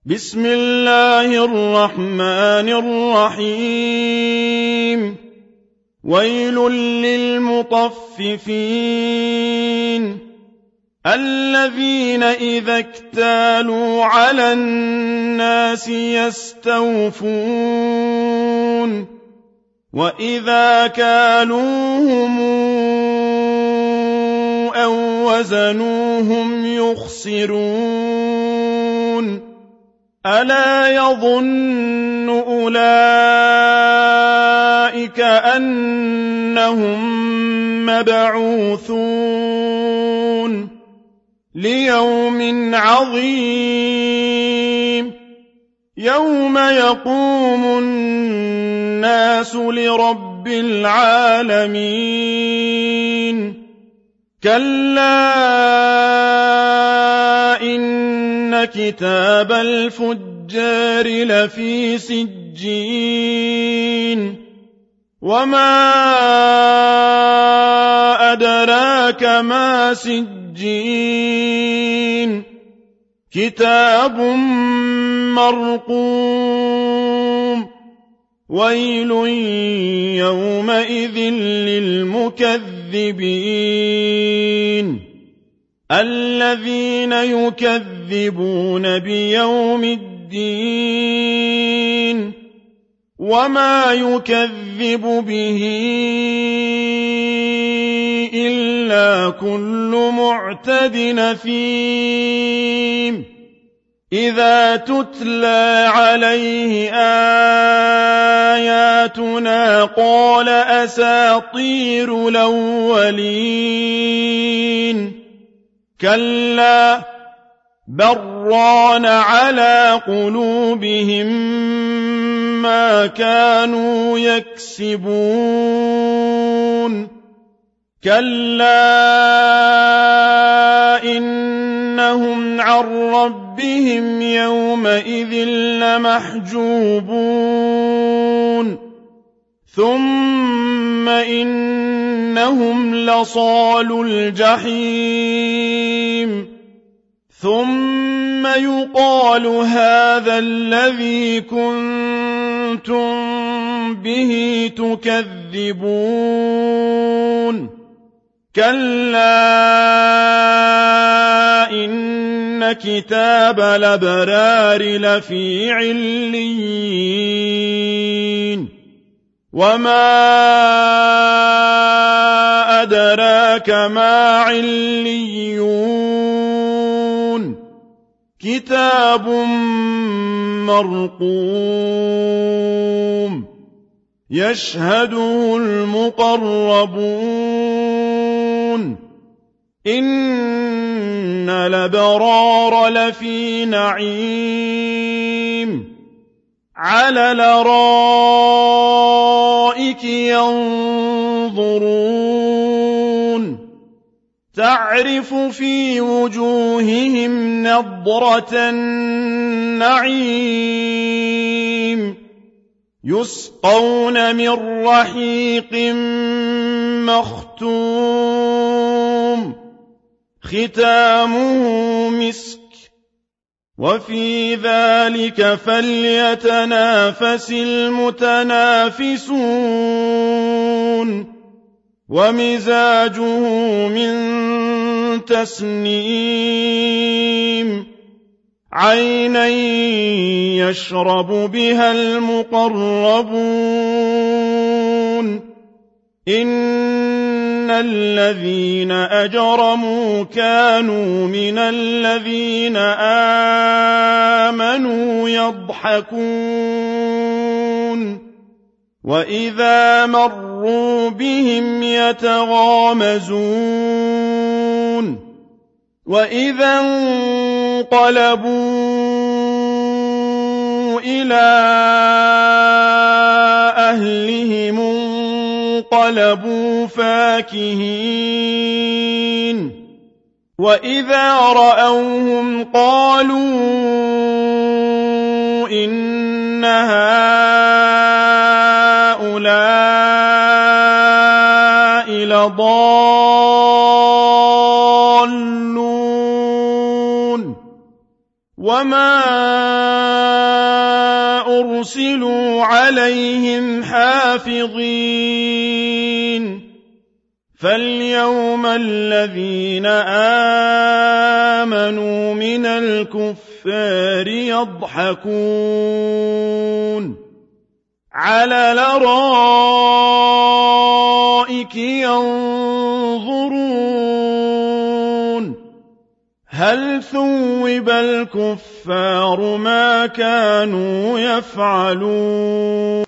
بسم الله الرحمن الرحيم. ويل للمطففين الذين إذا اكتالوا على الناس يستوفون وإذا كالوهم أو وزنوهم يخسرون ألا يظن أولئك أنهم مبعوثون ليوم عظيم يوم يقوم الناس لرب العالمين كلا إن كتاب الفجار لفي سجين وما أدراك ما سجين كتاب مرقوم ويل يومئذ للمكذبين الذين يكذبون بيوم الدين وما يكذب به إلا كل معتد أثيم إذا تتلى عليه آياتنا قال أساطير الأولين كلا بران على قلوبهم ما كانوا يكسبون كلا إنهم عن ربهم يومئذ لمحجوبون ثم إنهم لصالو الجحيم ثم يقال هذا الذي كنتم به تكذبون كلا إن كتاب الأبرار لفي عليين وما أدراك ما عليون كتاب مرقوم يشهده المقربون إن الأبرار لفي نعيم على الأرائك ينظرون تعرف في وجوههم نضرة النعيم يسقون من رحيق مختوم ختامه مسك وفي ذلك فليتنافس المتنافسون ومزاجه من تسنيم عينا يشرب بها المقربون إن الذين أجرموا كانوا من الذين آمنوا يضحكون وإذا مروا بهم يتغامزون وإذا انقلبوا إلى أهلهم انقلبوا فاكهين وإذا رأوهم قالوا إن هؤلاء لضالون وما أرسلوا عليهم حافظين فاليوم الذين آمنوا من الكفار يضحكون على الأرائك ينظرون هل ثوب الكفار ما كانوا يفعلون